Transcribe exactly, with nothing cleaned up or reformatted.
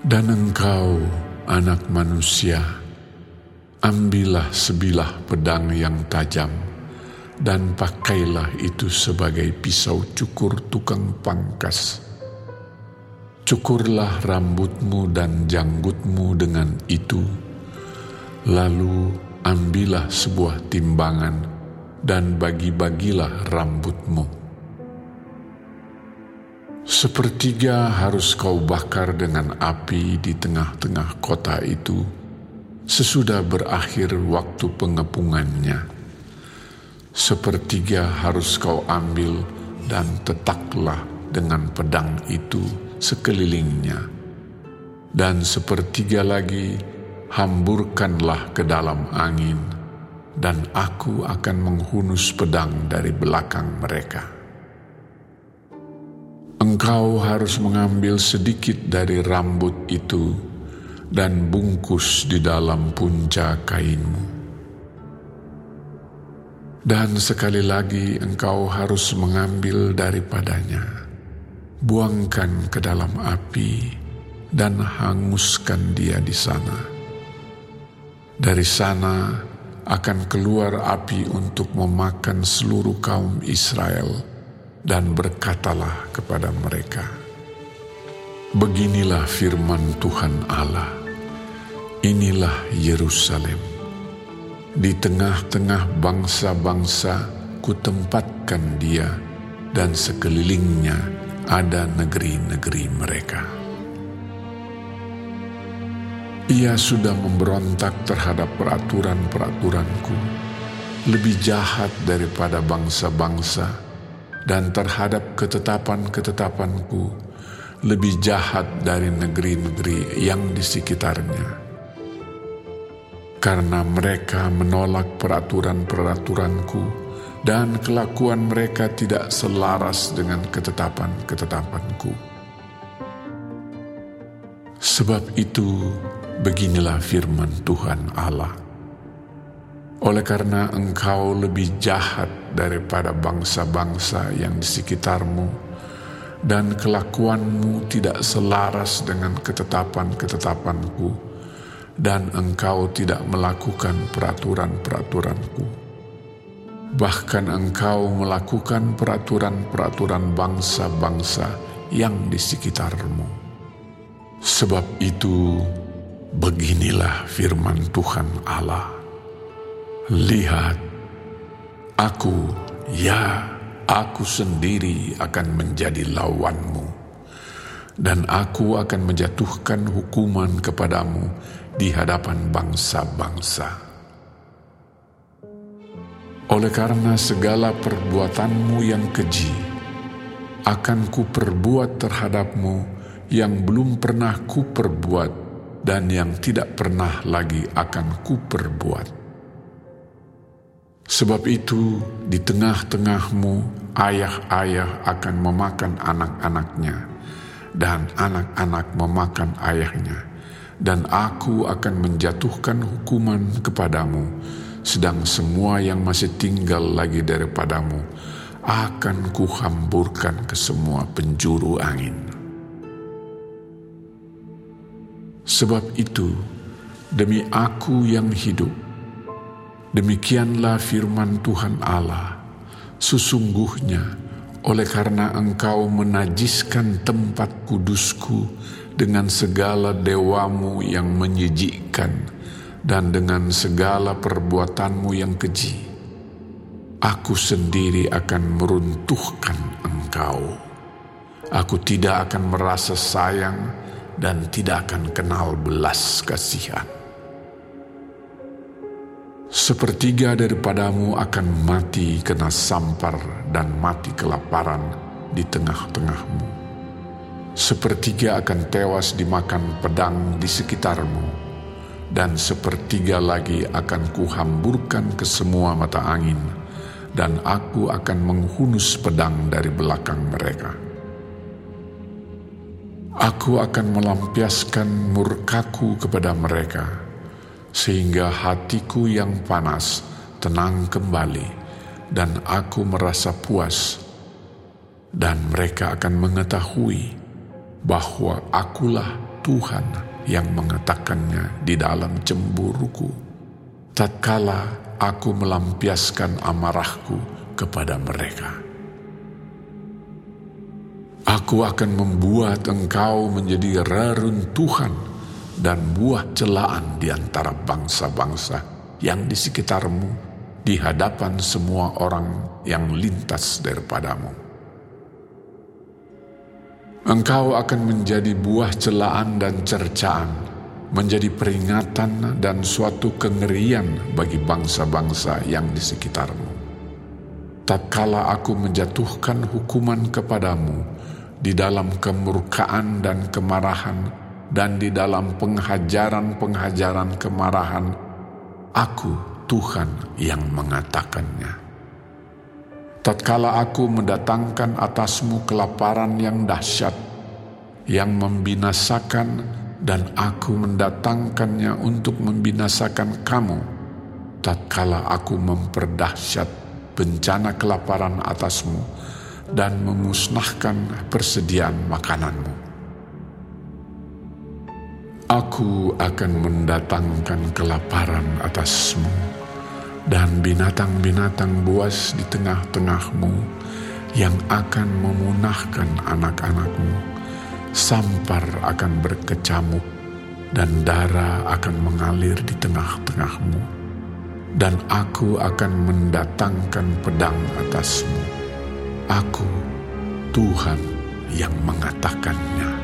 Dan engkau, anak manusia, ambillah sebilah pedang yang tajam, dan pakailah itu sebagai pisau cukur tukang pangkas. Cukurlah rambutmu dan janggutmu dengan itu, lalu ambillah sebuah timbangan dan bagi-bagilah rambutmu. Sepertiga harus kau bakar dengan api di tengah-tengah kota itu sesudah berakhir waktu pengepungannya. Sepertiga harus kau ambil dan tetaklah dengan pedang itu sekelilingnya. Dan sepertiga lagi hamburkanlah ke dalam angin, dan aku akan menghunus pedang dari belakang mereka. Engkau harus mengambil sedikit dari rambut itu dan bungkus di dalam punca kainmu. Dan sekali lagi engkau harus mengambil daripadanya, buangkan ke dalam api dan hanguskan dia di sana. Dari sana akan keluar api untuk memakan seluruh kaum Israel. Dan berkatalah kepada mereka, beginilah firman Tuhan Allah, inilah Yerusalem. Di tengah-tengah bangsa-bangsa kutempatkan dia, dan sekelilingnya ada negeri-negeri mereka. Ia sudah memberontak terhadap peraturan-peraturanku, lebih jahat daripada bangsa-bangsa, dan terhadap ketetapan-ketetapanku lebih jahat dari negeri-negeri yang di sekitarnya. Karena mereka menolak peraturan-peraturanku dan kelakuan mereka tidak selaras dengan ketetapan-ketetapanku. Sebab itu, beginilah firman Tuhan Allah. Oleh karena engkau lebih jahat daripada bangsa-bangsa yang di sekitarmu, dan kelakuanmu tidak selaras dengan ketetapan-ketetapanku, dan engkau tidak melakukan peraturan-peraturanku. Bahkan engkau melakukan peraturan-peraturan bangsa-bangsa yang di sekitarmu. Sebab itu, beginilah firman Tuhan Allah. Lihat, aku, ya, aku sendiri akan menjadi lawanmu, dan aku akan menjatuhkan hukuman kepadamu di hadapan bangsa-bangsa. Oleh karena segala perbuatanmu yang keji, akan kuperbuat terhadapmu yang belum pernah kuperbuat dan yang tidak pernah lagi akan kuperbuat. Sebab itu, di tengah-tengahmu ayah-ayah akan memakan anak-anaknya, dan anak-anak memakan ayahnya, dan aku akan menjatuhkan hukuman kepadamu, sedang semua yang masih tinggal lagi daripadamu akan kuhamburkan ke semua penjuru angin. Sebab itu, demi aku yang hidup, demikianlah firman Tuhan Allah, sesungguhnya oleh karena engkau menajiskan tempat kudusku dengan segala dewamu yang menyejikkan dan dengan segala perbuatanmu yang keji, aku sendiri akan meruntuhkan engkau. Aku tidak akan merasa sayang dan tidak akan kenal belas kasihan. Sepertiga daripadamu akan mati kena sampar dan mati kelaparan di tengah-tengahmu. Sepertiga akan tewas dimakan pedang di sekitarmu, dan sepertiga lagi akan kuhamburkan ke semua mata angin, dan aku akan menghunus pedang dari belakang mereka. Aku akan melampiaskan murkaku kepada mereka, sehingga hatiku yang panas tenang kembali, dan aku merasa puas, dan mereka akan mengetahui bahwa akulah Tuhan yang mengatakannya di dalam cemburuku, tatkala aku melampiaskan amarahku kepada mereka. Aku akan membuat engkau menjadi reruntuhan dan buah celaan di antara bangsa-bangsa yang di sekitarmu, di hadapan semua orang yang lintas daripadamu. Engkau akan menjadi buah celaan dan cercaan, menjadi peringatan dan suatu kengerian bagi bangsa-bangsa yang di sekitarmu. Tatkala aku menjatuhkan hukuman kepadamu di dalam kemurkaan dan kemarahan, dan di dalam penghajaran-penghajaran kemarahan, aku Tuhan yang mengatakannya. Tatkala aku mendatangkan atasmu kelaparan yang dahsyat, yang membinasakan, dan aku mendatangkannya untuk membinasakan kamu, tatkala aku memperdahsyat bencana kelaparan atasmu dan memusnahkan persediaan makananmu. Aku akan mendatangkan kelaparan atasmu dan binatang-binatang buas di tengah-tengahmu yang akan memunahkan anak-anakmu. Sampar akan berkecamuk dan darah akan mengalir di tengah-tengahmu, dan aku akan mendatangkan pedang atasmu. Aku, Tuhan yang mengatakannya.